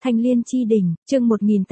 Thanh Liên Chi Đỉnh, chương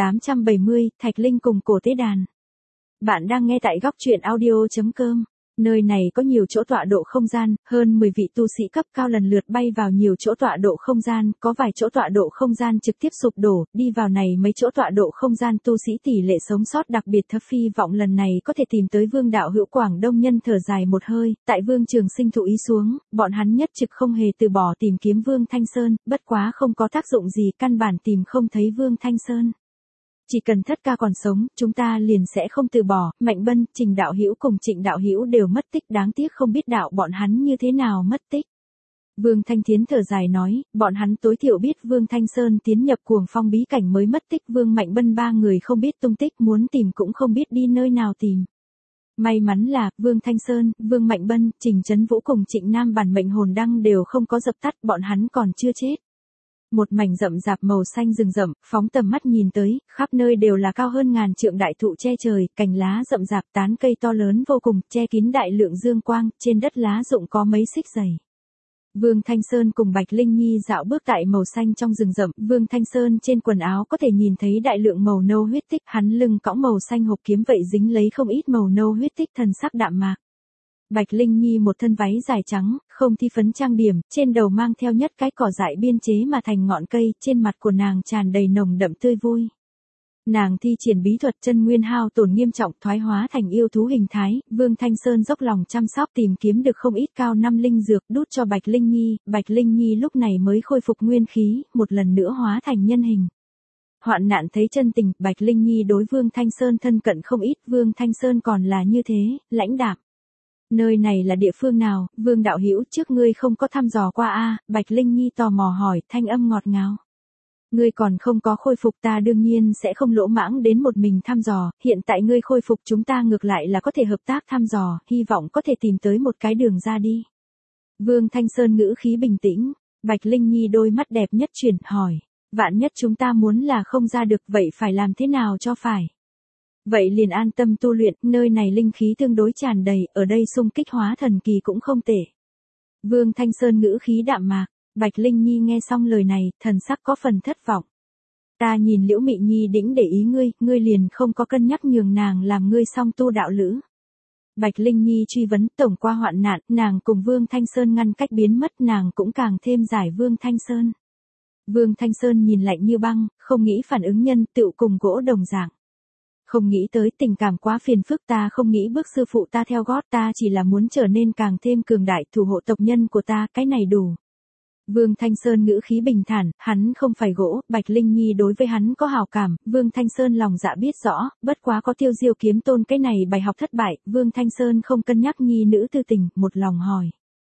1870, Thạch Linh cùng cổ tế đàn. Bạn đang nghe tại góc truyện audio.com. Nơi này có nhiều chỗ tọa độ không gian, hơn 10 vị tu sĩ cấp cao lần lượt bay vào nhiều chỗ tọa độ không gian, có vài chỗ tọa độ không gian trực tiếp sụp đổ, đi vào này mấy chỗ tọa độ không gian tu sĩ tỷ lệ sống sót đặc biệt thấp, phi vọng lần này có thể tìm tới Vương đạo hữu. Quảng Đông nhân thở dài một hơi, tại Vương Trường Sinh thụ ý xuống, bọn hắn nhất trực không hề từ bỏ tìm kiếm Vương Thanh Sơn, bất quá không có tác dụng gì, căn bản tìm không thấy Vương Thanh Sơn. Chỉ cần Thất ca còn sống, chúng ta liền sẽ không từ bỏ. Mạnh Bân, Trình đạo hữu cùng Trịnh đạo hữu đều mất tích, đáng tiếc không biết đạo bọn hắn như thế nào mất tích. Vương Thanh Thiến thở dài nói, bọn hắn tối thiểu biết Vương Thanh Sơn tiến nhập Cuồng Phong bí cảnh mới mất tích. Vương Mạnh Bân ba người không biết tung tích, muốn tìm cũng không biết đi nơi nào tìm. May mắn là, Vương Thanh Sơn, Vương Mạnh Bân, Trình Trấn Vũ cùng Trịnh Nam bản mệnh hồn đăng đều không có dập tắt, bọn hắn còn chưa chết. Một mảnh rậm rạp màu xanh rừng rậm, phóng tầm mắt nhìn tới, khắp nơi đều là cao hơn ngàn trượng đại thụ che trời, cành lá rậm rạp, tán cây to lớn vô cùng, che kín đại lượng dương quang, trên đất lá rụng có mấy xích dày. Vương Thanh Sơn cùng Bạch Linh Nhi dạo bước tại màu xanh trong rừng rậm, Vương Thanh Sơn trên quần áo có thể nhìn thấy đại lượng màu nâu huyết tích, hắn lưng cõng màu xanh hộp kiếm vậy dính lấy không ít màu nâu huyết tích, thần sắc đạm mạc. Bạch Linh Nhi một thân váy dài trắng, không thi phấn trang điểm, trên đầu mang theo nhất cái cỏ dại biên chế mà thành ngọn cây, trên mặt của nàng tràn đầy nồng đậm tươi vui. Nàng thi triển bí thuật chân nguyên hao tổn nghiêm trọng, thoái hóa thành yêu thú hình thái. Vương Thanh Sơn dốc lòng chăm sóc tìm kiếm được không ít cao năm linh dược đút cho Bạch Linh Nhi. Bạch Linh Nhi lúc này mới khôi phục nguyên khí, một lần nữa hóa thành nhân hình. Hoạn nạn thấy chân tình, Bạch Linh Nhi đối Vương Thanh Sơn thân cận không ít. Vương Thanh Sơn còn là như thế, lãnh đạm. Nơi này là địa phương nào, Vương đạo hữu, trước ngươi không có thăm dò qua a? Bạch Linh Nhi tò mò hỏi, thanh âm ngọt ngào. Ngươi còn không có khôi phục, ta đương nhiên sẽ không lỗ mãng đến một mình thăm dò, hiện tại ngươi khôi phục, chúng ta ngược lại là có thể hợp tác thăm dò, hy vọng có thể tìm tới một cái đường ra đi. Vương Thanh Sơn ngữ khí bình tĩnh. Bạch Linh Nhi đôi mắt đẹp nhất chuyển, hỏi, vạn nhất chúng ta muốn là không ra được, vậy phải làm thế nào cho phải? Vậy liền an tâm tu luyện, nơi này linh khí tương đối tràn đầy, ở đây xung kích hóa thần kỳ cũng không tệ. Vương Thanh Sơn ngữ khí đạm mạc. Bạch Linh Nhi nghe xong lời này, thần sắc có phần thất vọng. Ta nhìn Liễu Mị Nhi đĩnh để ý ngươi liền không có cân nhắc nhường nàng làm ngươi song tu đạo lữ. Bạch Linh Nhi truy vấn, tổng qua hoạn nạn, nàng cùng Vương Thanh Sơn ngăn cách biến mất, nàng cũng càng thêm giải Vương Thanh Sơn. Vương Thanh Sơn nhìn lạnh như băng, không nghĩ phản ứng nhân, tựu cùng gỗ đồng dạng. Không nghĩ tới tình cảm quá phiền phức, ta không nghĩ bước sư phụ ta theo gót, ta chỉ là muốn trở nên càng thêm cường đại, thủ hộ tộc nhân của ta, cái này đủ. Vương Thanh Sơn ngữ khí bình thản, hắn không phải gỗ, Bạch Linh Nhi đối với hắn có hào cảm, Vương Thanh Sơn lòng dạ biết rõ, bất quá có Tiêu Diêu kiếm tôn cái này bài học thất bại, Vương Thanh Sơn không cân nhắc nhi nữ tư tình, một lòng hỏi.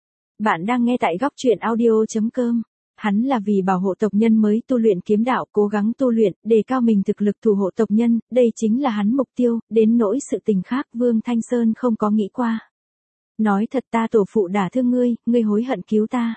Bạn đang nghe tại góc truyện audio.com. Hắn là vì bảo hộ tộc nhân mới tu luyện kiếm đạo, cố gắng tu luyện, đề cao mình thực lực thủ hộ tộc nhân, đây chính là hắn mục tiêu, đến nỗi sự tình khác Vương Thanh Sơn không có nghĩ qua. Nói thật, ta tổ phụ đả thương ngươi hối hận cứu ta.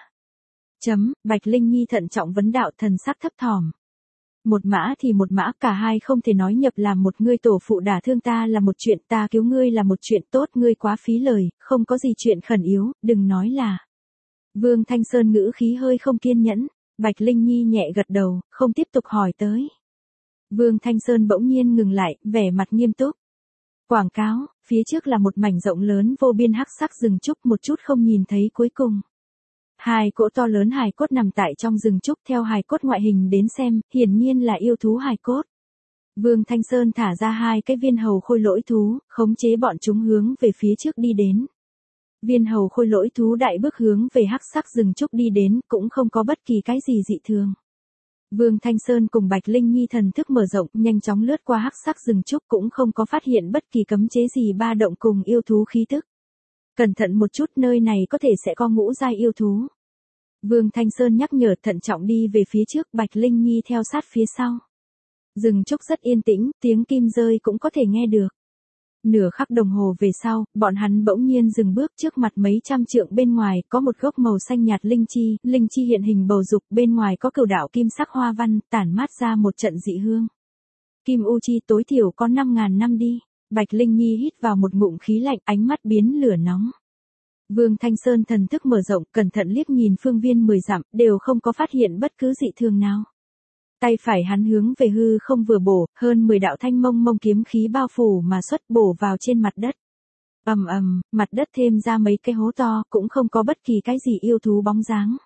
Bạch Linh Nhi thận trọng vấn đạo, thần sắc thấp thỏm. Một mã thì một mã, cả hai không thể nói nhập làm một, ngươi tổ phụ đả thương ta là một chuyện, ta cứu ngươi là một chuyện tốt, ngươi quá phí lời, không có gì chuyện khẩn yếu, đừng nói là. Vương Thanh Sơn ngữ khí hơi không kiên nhẫn. Bạch Linh Nhi nhẹ gật đầu, không tiếp tục hỏi tới. Vương Thanh Sơn bỗng nhiên ngừng lại, vẻ mặt nghiêm túc. Quảng cáo, phía trước là một mảnh rộng lớn vô biên hắc sắc rừng trúc, một chút không nhìn thấy cuối cùng. Hai cỗ to lớn hài cốt nằm tại trong rừng trúc, theo hài cốt ngoại hình đến xem, hiển nhiên là yêu thú hài cốt. Vương Thanh Sơn thả ra hai cái viên hầu khôi lỗi thú, khống chế bọn chúng hướng về phía trước đi đến. Viên hầu khôi lỗi thú đại bước hướng về hắc sắc rừng trúc đi đến, cũng không có bất kỳ cái gì dị thường. Vương Thanh Sơn cùng Bạch Linh Nhi thần thức mở rộng, nhanh chóng lướt qua hắc sắc rừng trúc, cũng không có phát hiện bất kỳ cấm chế gì ba động cùng yêu thú khí tức. Cẩn thận một chút, nơi này có thể sẽ có ngũ giai yêu thú. Vương Thanh Sơn nhắc nhở, thận trọng đi về phía trước, Bạch Linh Nhi theo sát phía sau. Rừng trúc rất yên tĩnh, tiếng kim rơi cũng có thể nghe được. Nửa khắc đồng hồ về sau, bọn hắn bỗng nhiên dừng bước, trước mặt mấy trăm trượng bên ngoài, có một gốc màu xanh nhạt linh chi hiện hình bầu dục, bên ngoài có cửu đạo kim sắc hoa văn, tản mát ra một trận dị hương. Kim u chi tối thiểu có 5.000 năm đi. Bạch Linh Nhi hít vào một ngụm khí lạnh, ánh mắt biến lửa nóng. Vương Thanh Sơn thần thức mở rộng, cẩn thận liếc nhìn phương viên 10 dặm, đều không có phát hiện bất cứ dị thường nào. Tay phải hắn hướng về hư không vừa bổ, hơn 10 đạo thanh mông mông kiếm khí bao phủ mà xuất bổ vào trên mặt đất. Ầm ầm, mặt đất thêm ra mấy cái hố to, cũng không có bất kỳ cái gì yêu thú bóng dáng.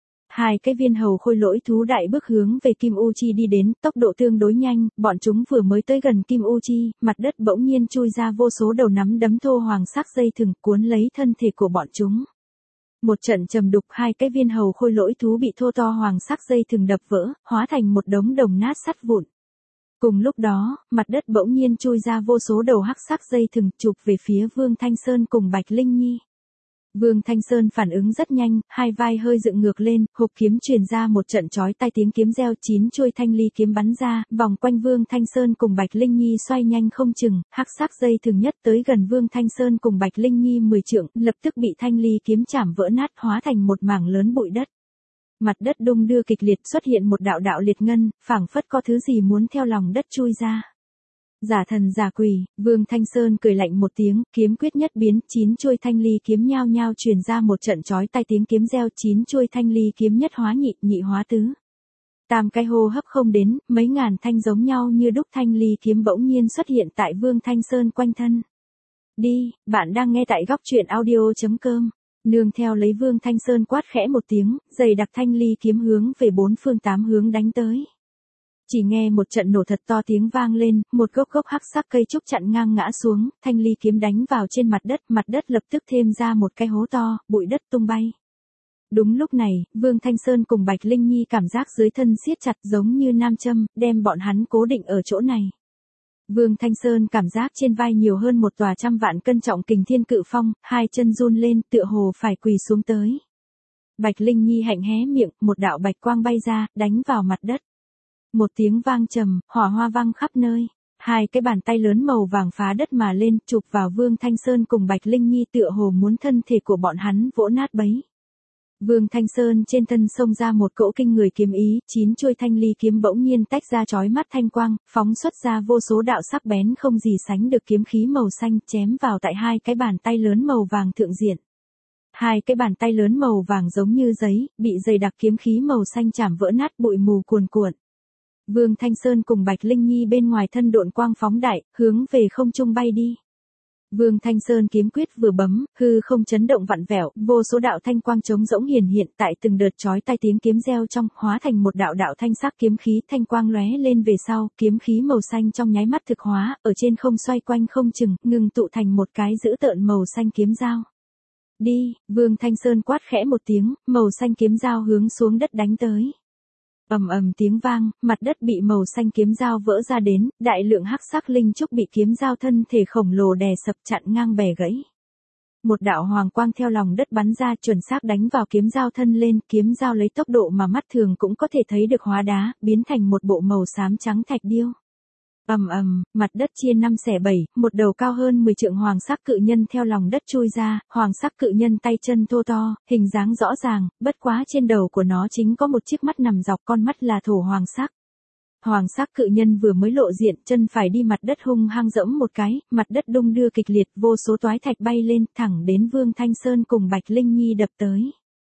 Hai cái viên hầu khôi lỗi thú đại bước hướng về Kim U Chi đi đến, tốc độ tương đối nhanh, bọn chúng vừa mới tới gần Kim U Chi, mặt đất bỗng nhiên chui ra vô số đầu nắm đấm thô hoàng sắc dây thừng cuốn lấy thân thể của bọn chúng. Một trận trầm đục, hai cái viên hầu khôi lỗi thú bị thô to hoàng sắc dây thừng đập vỡ, hóa thành một đống đồng nát sắt vụn. Cùng lúc đó, mặt đất bỗng nhiên chui ra vô số đầu hắc sắc dây thừng chụp về phía Vương Thanh Sơn cùng Bạch Linh Nhi. Vương Thanh Sơn phản ứng rất nhanh, hai vai hơi dựng ngược lên, hộp kiếm truyền ra một trận chói tai tiếng kiếm reo, 9 chuôi thanh ly kiếm bắn ra, vòng quanh Vương Thanh Sơn cùng Bạch Linh Nhi xoay nhanh không chừng, hắc sắc dây thừng nhất tới gần Vương Thanh Sơn cùng Bạch Linh Nhi 10 trượng, lập tức bị thanh ly kiếm chảm vỡ nát hóa thành một mảng lớn bụi đất. Mặt đất đung đưa kịch liệt, xuất hiện một đạo đạo liệt ngân, phảng phất có thứ gì muốn theo lòng đất chui ra. Giả thần giả quỷ, Vương Thanh Sơn cười lạnh một tiếng, kiếm quyết nhất biến, 9 chuôi thanh ly kiếm nhao nhao truyền ra một trận chói tai tiếng kiếm reo, 9 chuôi thanh ly kiếm nhất hóa nhị, nhị hóa tứ. Tam cái hô hấp không đến, mấy ngàn thanh giống nhau như đúc thanh ly kiếm bỗng nhiên xuất hiện tại Vương Thanh Sơn quanh thân. Đi, bạn đang nghe tại góc truyện audio.com. Nương theo lấy Vương Thanh Sơn quát khẽ một tiếng, dày đặc thanh ly kiếm hướng về 4 phương 8 hướng đánh tới. Chỉ nghe một trận nổ thật to tiếng vang lên, một gốc hắc sắc cây trúc chặn ngang ngã xuống, thanh ly kiếm đánh vào trên mặt đất lập tức thêm ra một cái hố to, bụi đất tung bay. Đúng lúc này, Vương Thanh Sơn cùng Bạch Linh Nhi cảm giác dưới thân siết chặt giống như nam châm, đem bọn hắn cố định ở chỗ này. Vương Thanh Sơn cảm giác trên vai nhiều hơn một tòa trăm vạn cân trọng kình thiên cự phong, hai chân run lên tựa hồ phải quỳ xuống tới. Bạch Linh Nhi hạnh hé miệng, một đạo bạch quang bay ra, đánh vào mặt đất. Một tiếng vang trầm, hỏa hoa vang khắp nơi. Hai cái bàn tay lớn màu vàng phá đất mà lên, chụp vào Vương Thanh Sơn cùng Bạch Linh Nhi tựa hồ muốn thân thể của bọn hắn vỗ nát bấy. Vương Thanh Sơn trên thân xông ra một cỗ kinh người kiếm ý, 9 chuôi thanh ly kiếm bỗng nhiên tách ra chói mắt thanh quang, phóng xuất ra vô số đạo sắc bén không gì sánh được kiếm khí màu xanh chém vào tại hai cái bàn tay lớn màu vàng thượng diện. Hai cái bàn tay lớn màu vàng giống như giấy, bị dày đặc kiếm khí màu xanh chảm vỡ nát, bụi mù cuồn cuộn. Vương Thanh Sơn cùng Bạch Linh Nhi bên ngoài thân độn quang phóng đại, hướng về không trung bay đi. Vương Thanh Sơn kiếm quyết vừa bấm, hư không chấn động vặn vẹo, vô số đạo thanh quang trống rỗng hiển hiện tại từng đợt chói tai tiếng kiếm reo trong, hóa thành một đạo đạo thanh sắc kiếm khí, thanh quang lóe lên về sau, kiếm khí màu xanh trong nháy mắt thực hóa, ở trên không xoay quanh không chừng, ngừng tụ thành một cái dữ tợn màu xanh kiếm dao. Đi, Vương Thanh Sơn quát khẽ một tiếng, màu xanh kiếm dao hướng xuống đất đánh tới. Ầm ầm tiếng vang, mặt đất bị màu xanh kiếm dao vỡ ra đến, đại lượng hắc sắc linh trúc bị kiếm dao thân thể khổng lồ đè sập chặn ngang bẻ gãy. Một đạo hoàng quang theo lòng đất bắn ra, chuẩn xác đánh vào kiếm dao thân lên, kiếm dao lấy tốc độ mà mắt thường cũng có thể thấy được hóa đá, biến thành một bộ màu xám trắng thạch điêu. Ầm ầm, mặt đất chia 5 xẻ 7, một đầu cao hơn 10 trượng hoàng sắc cự nhân theo lòng đất chui ra, hoàng sắc cự nhân tay chân thô to, hình dáng rõ ràng, bất quá trên đầu của nó chính có một chiếc mắt nằm dọc, con mắt là thổ hoàng sắc. Hoàng sắc cự nhân vừa mới lộ diện, chân phải đi mặt đất hung hăng dẫm một cái, mặt đất đung đưa kịch liệt, vô số toái thạch bay lên, thẳng đến Vương Thanh Sơn cùng Bạch Linh Nhi đập tới.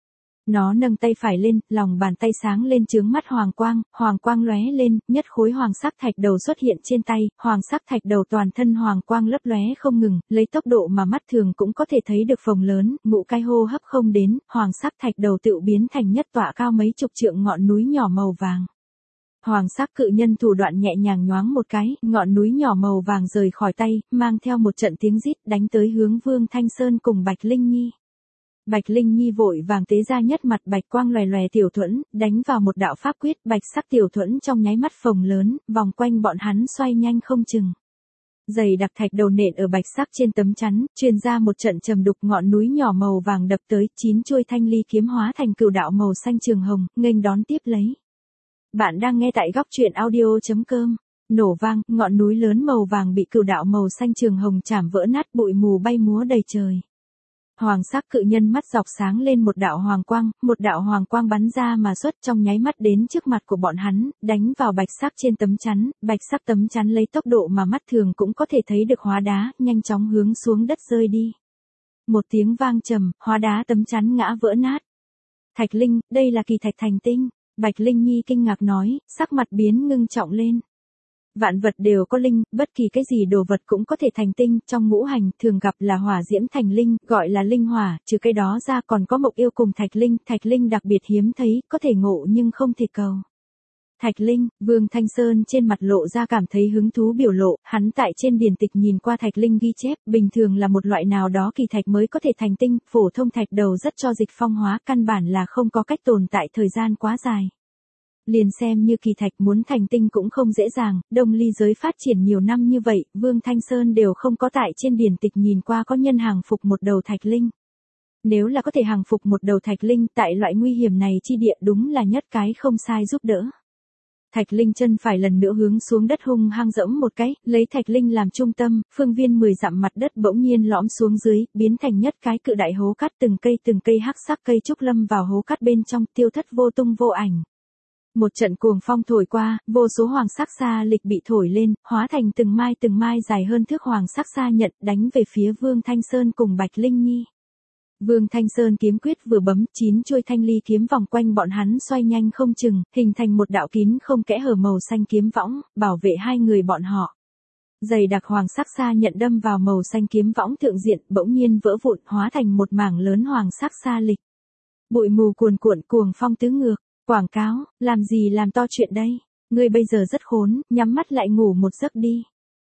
Nó nâng tay phải lên, lòng bàn tay sáng lên chướng mắt hoàng quang lóe lên, nhất khối hoàng sắc thạch đầu xuất hiện trên tay, hoàng sắc thạch đầu toàn thân hoàng quang lấp lóe không ngừng, lấy tốc độ mà mắt thường cũng có thể thấy được phồng lớn, ngũ cái hô hấp không đến, hoàng sắc thạch đầu tự biến thành nhất tọa cao mấy chục trượng ngọn núi nhỏ màu vàng. Hoàng sắc cự nhân thủ đoạn nhẹ nhàng nhoáng một cái, ngọn núi nhỏ màu vàng rời khỏi tay, mang theo một trận tiếng rít đánh tới hướng Vương Thanh Sơn cùng Bạch Linh Nhi. Bạch Linh Nhi vội vàng tế ra nhất mặt bạch quang lòe lòe tiểu thuẫn, đánh vào một đạo pháp quyết, bạch sắc tiểu thuẫn trong nháy mắt phồng lớn, vòng quanh bọn hắn xoay nhanh không chừng. Dày đặc thạch đầu nện ở bạch sắc trên tấm chắn, truyền ra một trận trầm đục, ngọn núi nhỏ màu vàng đập tới, 9 chuôi thanh ly kiếm hóa thành cửu đạo màu xanh trường hồng, nghênh đón tiếp lấy. Bạn đang nghe tại góc truyện audio.com. Nổ vang, ngọn núi lớn màu vàng bị cửu đạo màu xanh trường hồng chảm vỡ nát, bụi mù bay múa đầy trời. Hoàng sắc cự nhân mắt dọc sáng lên một đạo hoàng quang bắn ra mà xuất trong nháy mắt đến trước mặt của bọn hắn, đánh vào bạch sắc trên tấm chắn, bạch sắc tấm chắn lấy tốc độ mà mắt thường cũng có thể thấy được hóa đá, nhanh chóng hướng xuống đất rơi đi. Một tiếng vang trầm, hóa đá tấm chắn ngã vỡ nát. Thạch linh, đây là kỳ thạch thành tinh. Bạch Linh Nhi kinh ngạc nói, sắc mặt biến ngưng trọng lên. Vạn vật đều có linh, bất kỳ cái gì đồ vật cũng có thể thành tinh, trong ngũ hành thường gặp là hỏa diễm thành linh, gọi là linh hỏa, trừ cái đó ra còn có mộc yêu cùng thạch linh đặc biệt hiếm thấy, có thể ngộ nhưng không thể cầu. Thạch linh, Vương Thanh Sơn trên mặt lộ ra cảm thấy hứng thú biểu lộ, hắn tại trên điển tịch nhìn qua thạch linh ghi chép, bình thường là một loại nào đó kỳ thạch mới có thể thành tinh, phổ thông thạch đầu rất cho dịch phong hóa, căn bản là không có cách tồn tại thời gian quá dài. Liền xem như kỳ thạch muốn thành tinh cũng không dễ dàng, Đông Ly giới phát triển nhiều năm như vậy, Vương Thanh Sơn đều không có tại trên điển tịch nhìn qua có nhân hàng phục một đầu thạch linh. Nếu là có thể hàng phục một đầu thạch linh tại loại nguy hiểm này chi địa đúng là nhất cái không sai giúp đỡ. Thạch linh chân phải lần nữa hướng xuống đất hung hăng dẫm một cái, lấy thạch linh làm trung tâm, phương viên 10 dặm mặt đất bỗng nhiên lõm xuống dưới, biến thành nhất cái cự đại hố cát, từng cây hắc sắc cây trúc lâm vào hố cát bên trong, tiêu thất vô tung vô ảnh. Một trận cuồng phong thổi qua, vô số hoàng sắc sa lịch bị thổi lên, hóa thành từng mai dài hơn thước hoàng sắc sa nhận, đánh về phía Vương Thanh Sơn cùng Bạch Linh Nhi. Vương Thanh Sơn kiếm quyết vừa bấm, 9 chuôi thanh ly kiếm vòng quanh bọn hắn xoay nhanh không chừng, hình thành một đạo kín không kẽ hở màu xanh kiếm võng, bảo vệ hai người bọn họ. Dày đặc hoàng sắc sa nhận đâm vào màu xanh kiếm võng thượng diện, bỗng nhiên vỡ vụn, hóa thành một mảng lớn hoàng sắc sa lịch. Bụi mù cuồn cuộn, cuồng phong tứ ngược. Quảng cáo, làm gì làm to chuyện đây? Ngươi bây giờ rất khốn, nhắm mắt lại ngủ một giấc đi.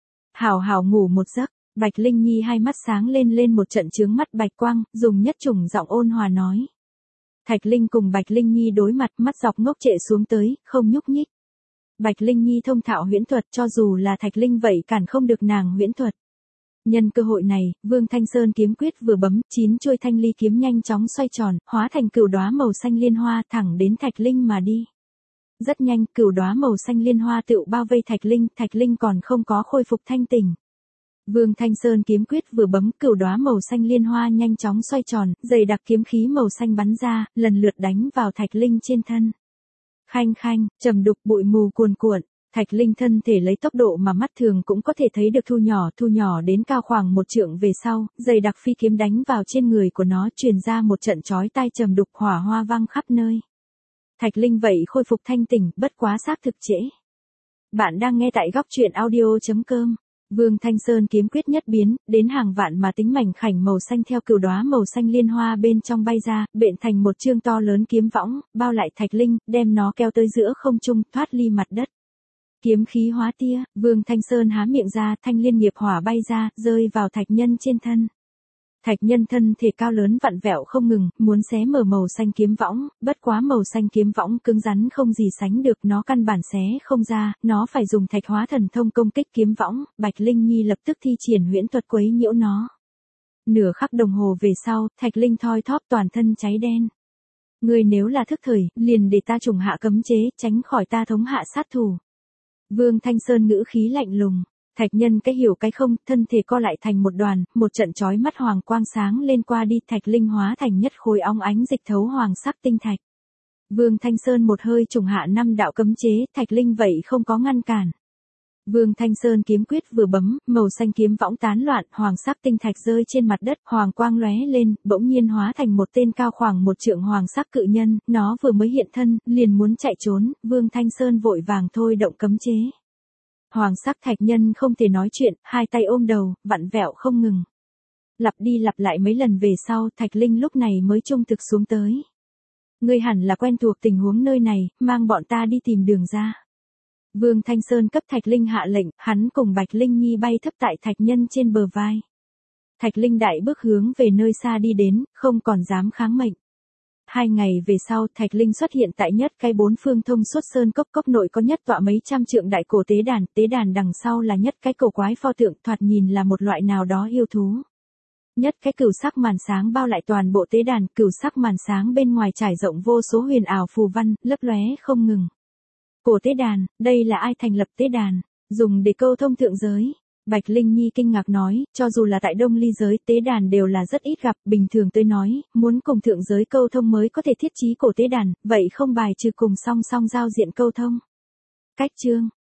Hảo hảo ngủ một giấc. Bạch Linh Nhi hai mắt sáng lên một trận chướng mắt bạch quang, dùng nhất chủng giọng ôn hòa nói. Thạch Linh cùng Bạch Linh Nhi đối mặt, mắt dọc ngốc trệ xuống tới, không nhúc nhích. Bạch Linh Nhi thông thạo huyễn thuật, cho dù là Thạch Linh vậy cản không được nàng huyễn thuật. Nhân cơ hội này, Vương Thanh Sơn kiếm quyết vừa bấm, 9 chuôi thanh ly kiếm nhanh chóng xoay tròn, hóa thành cửu đóa màu xanh liên hoa thẳng đến Thạch Linh mà đi. Rất nhanh, cửu đóa màu xanh liên hoa tựu bao vây Thạch Linh còn không có khôi phục thanh tỉnh. Vương Thanh Sơn kiếm quyết vừa bấm, cửu đóa màu xanh liên hoa nhanh chóng xoay tròn, dày đặc kiếm khí màu xanh bắn ra, lần lượt đánh vào Thạch Linh trên thân. Khanh khanh, trầm đục bụi mù cuồn cuộn. Thạch Linh thân thể lấy tốc độ mà mắt thường cũng có thể thấy được thu nhỏ đến cao khoảng 1 trượng về sau, dày đặc phi kiếm đánh vào trên người của nó, truyền ra một trận chói tai trầm đục, hỏa hoa vang khắp nơi. Thạch Linh vậy khôi phục thanh tỉnh, bất quá xác thực trễ. Bạn đang nghe tại góc truyện audio.com. Vương Thanh Sơn kiếm quyết nhất biến, đến hàng vạn mà tính mảnh khảnh màu xanh theo cửu đóa màu xanh liên hoa bên trong bay ra, bện thành một chương to lớn kiếm võng, bao lại Thạch Linh, đem nó kéo tới giữa không trung, thoát ly mặt đất. Kiếm khí hóa tia, Vương Thanh Sơn há miệng ra, thanh liên nghiệp hỏa bay ra, rơi vào thạch nhân trên thân. Thạch nhân thân thể cao lớn vặn vẹo không ngừng, muốn xé mở màu xanh kiếm võng, bất quá màu xanh kiếm võng cứng rắn không gì sánh được, nó căn bản xé không ra, nó phải dùng thạch hóa thần thông công kích kiếm võng, Bạch Linh Nhi lập tức thi triển huyễn thuật quấy nhiễu nó. Nửa khắc đồng hồ về sau, Thạch Linh thoi thóp toàn thân cháy đen. Ngươi nếu là thức thời, liền để ta trùng hạ cấm chế, tránh khỏi ta thống hạ sát thủ. Vương Thanh Sơn ngữ khí lạnh lùng, Thạch nhân cái hiểu cái không, thân thể co lại thành một đoàn, một trận chói mắt hoàng quang sáng lên qua đi, Thạch Linh hóa thành nhất khối óng ánh dịch thấu hoàng sắc tinh thạch. Vương Thanh Sơn một hơi trùng hạ 5 đạo cấm chế, Thạch Linh vậy không có ngăn cản. Vương Thanh Sơn kiếm quyết vừa bấm, màu xanh kiếm võng tán loạn, hoàng sắc tinh thạch rơi trên mặt đất, hoàng quang lóe lên, bỗng nhiên hóa thành một tên cao khoảng 1 trượng hoàng sắc cự nhân, nó vừa mới hiện thân, liền muốn chạy trốn, Vương Thanh Sơn vội vàng thôi động cấm chế. Hoàng sắc thạch nhân không thể nói chuyện, hai tay ôm đầu, vặn vẹo không ngừng. Lặp đi lặp lại mấy lần về sau, Thạch Linh lúc này mới trung thực xuống tới. Ngươi hẳn là quen thuộc tình huống nơi này, mang bọn ta đi tìm đường ra. Vương Thanh Sơn cấp Thạch Linh hạ lệnh, hắn cùng Bạch Linh Nhi bay thấp tại thạch nhân trên bờ vai. Thạch Linh đại bước hướng về nơi xa đi đến, không còn dám kháng mệnh. 2 ngày về sau, Thạch Linh xuất hiện tại nhất cái 4 phương thông suốt sơn cốc nội có nhất tọa mấy trăm trượng đại cổ tế đàn đằng sau là nhất cái cổ quái pho tượng, thoạt nhìn là một loại nào đó yêu thú. Nhất cái cửu sắc màn sáng bao lại toàn bộ tế đàn, cửu sắc màn sáng bên ngoài trải rộng vô số huyền ảo phù văn, lấp lóe không ngừng. Cổ tế đàn, đây là ai thành lập tế đàn, dùng để câu thông thượng giới. Bạch Linh Nhi kinh ngạc nói, cho dù là tại Đông Ly giới, tế đàn đều là rất ít gặp, bình thường tôi nói, muốn cùng thượng giới câu thông mới có thể thiết trí cổ tế đàn, vậy không bài trừ cùng song song giao diện câu thông. Cách chương,